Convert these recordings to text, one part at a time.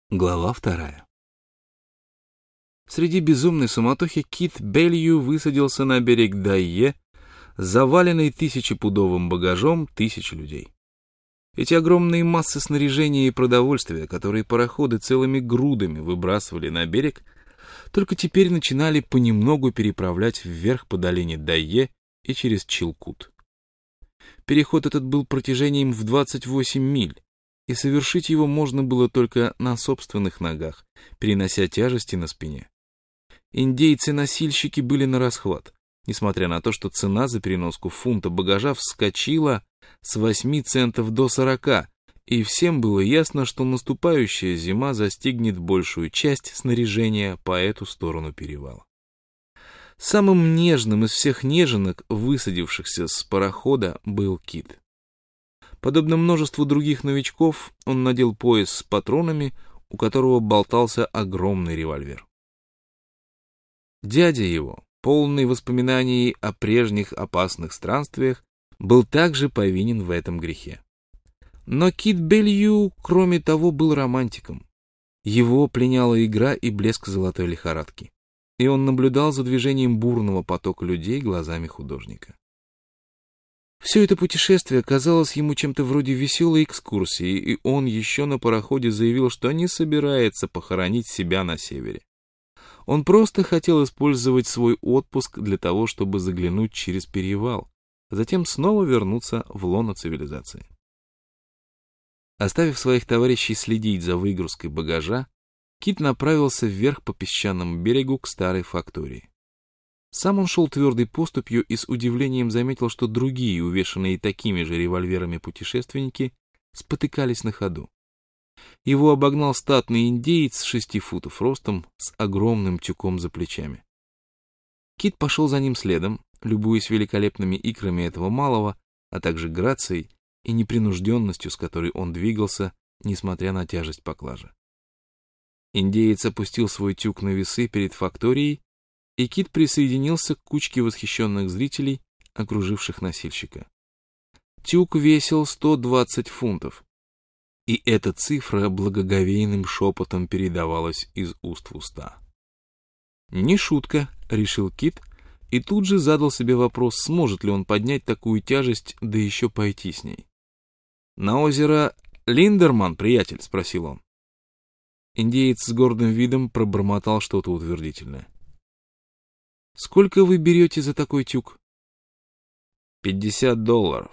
Глава 2. Среди безумной суматохи Кит Беллью высадился на берег Дайе, заваленный тысячепудовым багажом тысяч людей. Эти огромные массы снаряжения и продовольствия, которые пароходы целыми грудами выбрасывали на берег, только теперь начинали понемногу переправлять вверх по долине Дайе и через Чилкут. Переход этот был протяжением в 28 миль, и совершить его можно было только на собственных ногах, перенося тяжести на спине. Индейцы-носильщики были нарасхват, несмотря на то, что цена за переноску фунта багажа вскочила с 8 центов до 40, и всем было ясно, что наступающая зима застигнет большую часть снаряжения по эту сторону перевала. Самым нежным из всех неженок, высадившихся с парохода, был Кит. Подобно множеству других новичков, он надел пояс с патронами, у которого болтался огромный револьвер. Дядя его, полный воспоминаний о прежних опасных странствиях, был также повинен в этом грехе. Но Кит Беллью, кроме того, был романтиком. Его пленяла игра и блеск золотой лихорадки, и он наблюдал за движением бурного потока людей глазами художника. Все это путешествие казалось ему чем-то вроде веселой экскурсии, и он еще на пароходе заявил, что не собирается похоронить себя на севере. Он просто хотел использовать свой отпуск для того, чтобы заглянуть через перевал, а затем снова вернуться в лоно цивилизации. Оставив своих товарищей следить за выгрузкой багажа, Кит направился вверх по песчаному берегу к старой фактории. Сам он шел твердой поступью и с удивлением заметил, что другие, увешанные такими же револьверами путешественники, спотыкались на ходу. Его обогнал статный индеец 6 футов ростом с огромным тюком за плечами. Кит пошел за ним следом, любуясь великолепными икрами этого малого, а также грацией и непринужденностью, с которой он двигался, несмотря на тяжесть поклажи. Индеец опустил свой тюк на весы перед факторией, и Кит присоединился к кучке восхищенных зрителей, окруживших носильщика. Тюк весил 120 фунтов, и эта цифра благоговейным шепотом передавалась из уст в уста. «Не шутка», — решил Кит, и тут же задал себе вопрос, сможет ли он поднять такую тяжесть, да еще пойти с ней. «На озеро Линдерман, приятель?» — спросил он. Индеец с гордым видом пробормотал что-то утвердительное. «Сколько вы берете за такой тюк?» $50.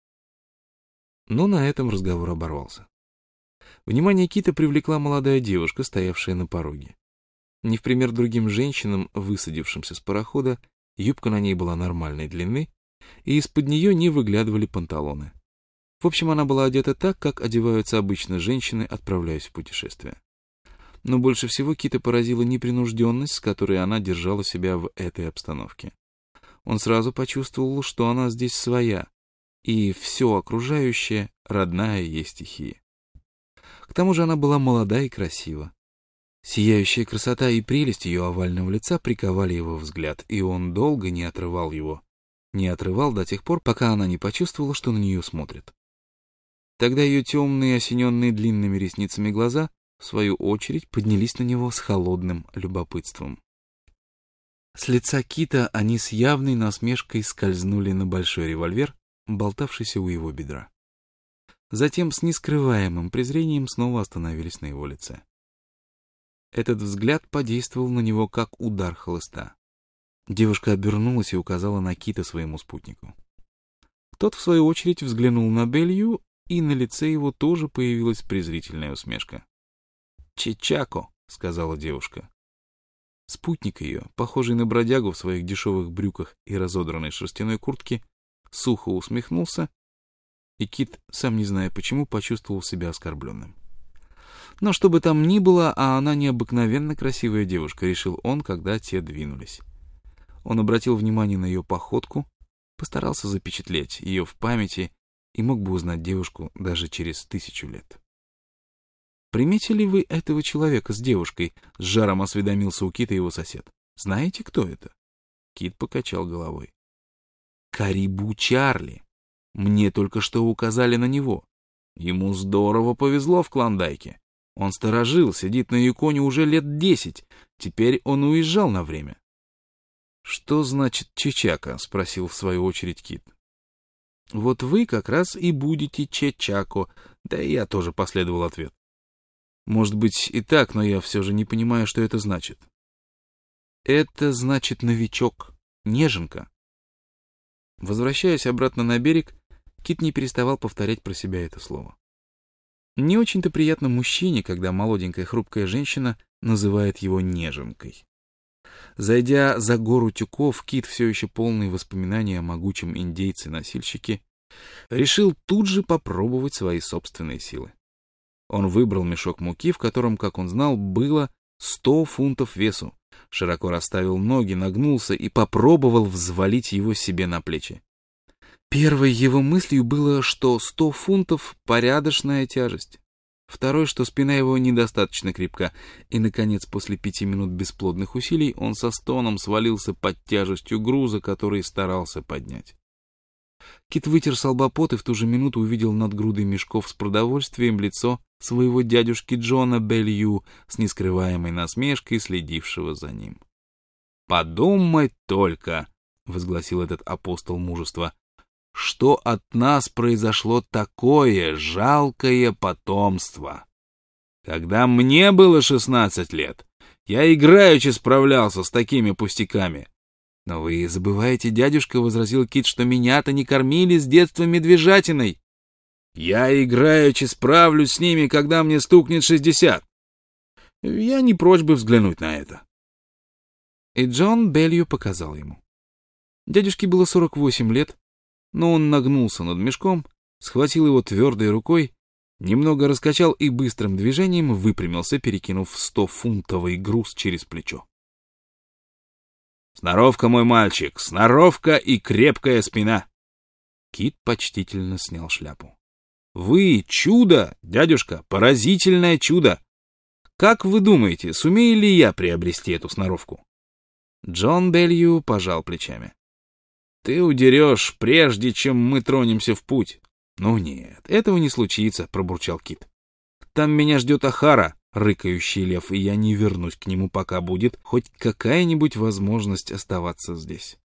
Но на этом разговор оборвался. Внимание Кита привлекла молодая девушка, стоявшая на пороге. Не в пример другим женщинам, высадившимся с парохода, юбка на ней была нормальной длины, и из-под нее не выглядывали панталоны. В общем, она была одета так, как одеваются обычно женщины, отправляясь в путешествие. Но больше всего Кита поразила непринужденность, с которой она держала себя в этой обстановке. Он сразу почувствовал, что она здесь своя, и все окружающее родная ей стихия. К тому же она была молода и красива. Сияющая красота и прелесть ее овального лица приковали его взгляд, и он долго не отрывал его. Не отрывал до тех пор, пока она не почувствовала, что на нее смотрят. Тогда ее темные, осененные длинными ресницами глаза в свою очередь, поднялись на него с холодным любопытством. С лица Кита они с явной насмешкой скользнули на большой револьвер, болтавшийся у его бедра. Затем с нескрываемым презрением снова остановились на его лице. Этот взгляд подействовал на него, как удар хлыста. Девушка обернулась и указала на Кита своему спутнику. Тот, в свою очередь, взглянул на Беллью, и на лице его тоже появилась презрительная усмешка. «Чичако», — сказала девушка. Спутник ее, похожий на бродягу в своих дешевых брюках и разодранной шерстяной куртке, сухо усмехнулся, и Кит, сам не зная почему, почувствовал себя оскорбленным. Но что бы там ни было, а она необыкновенно красивая девушка, решил он, когда те двинулись. Он обратил внимание на ее походку, постарался запечатлеть ее в памяти и мог бы узнать девушку даже через 1000 лет. «Приметили вы этого человека с девушкой?» — с жаром осведомился у Кита его сосед. «Знаете, кто это?» Кит покачал головой. «Карибу Чарли. Мне только что указали на него. Ему здорово повезло в Клондайке. Он сторожил, сидит на Юконе уже лет 10. Теперь он уезжал на время. «Что значит чечака?» — спросил в свою очередь Кит. «Вот вы как раз и будете чечако», да и я тоже последовал ответ. «Может быть и так, но я все же не понимаю, что это значит». «Это значит новичок, неженка». Возвращаясь обратно на берег, Кит не переставал повторять про себя это слово. Не очень-то приятно мужчине, когда молоденькая хрупкая женщина называет его неженкой. Зайдя за гору тюков, Кит, все еще полный воспоминаний о могучем индейце-носильщике, решил тут же попробовать свои собственные силы. Он выбрал мешок муки, в котором, как он знал, было 100 фунтов весу, широко расставил ноги, нагнулся и попробовал взвалить его себе на плечи. Первой его мыслью было, что 100 фунтов — порядочная тяжесть. Второй, что спина его недостаточно крепка. И, наконец, после 5 минут бесплодных усилий, он со стоном свалился под тяжестью груза, который старался поднять. Кит вытер со лба пот и в ту же минуту увидел над грудой мешков с продовольствием лицо своего дядюшки Джона Белью с нескрываемой насмешкой, следившего за ним. «Подумать только!» — возгласил этот апостол мужества. «Что от нас произошло такое жалкое потомство? Когда мне было 16 лет, я играючи справлялся с такими пустяками». «Но вы забываете, дядюшка, — возразил Кит, — что меня-то не кормили с детства медвежатиной». «Я играючи справлюсь с ними, когда мне стукнет 60. Я не прочь бы взглянуть на это». И Джон Белью показал ему. Дядюшке было 48 лет, но он нагнулся над мешком, схватил его твердой рукой, немного раскачал и быстрым движением выпрямился, перекинув 100-фунтовый груз через плечо. «Сноровка, мой мальчик, сноровка и крепкая спина!» Кит почтительно снял шляпу. «Вы чудо, дядюшка, поразительное чудо! Как вы думаете, сумею ли я приобрести эту сноровку?» Джон Белью пожал плечами. «Ты удерешь, прежде чем мы тронемся в путь». «Ну нет, этого не случится», — пробурчал Кит. «Там меня ждет Охара, рыкающий лев, и я не вернусь к нему, пока будет хоть какая-нибудь возможность оставаться здесь».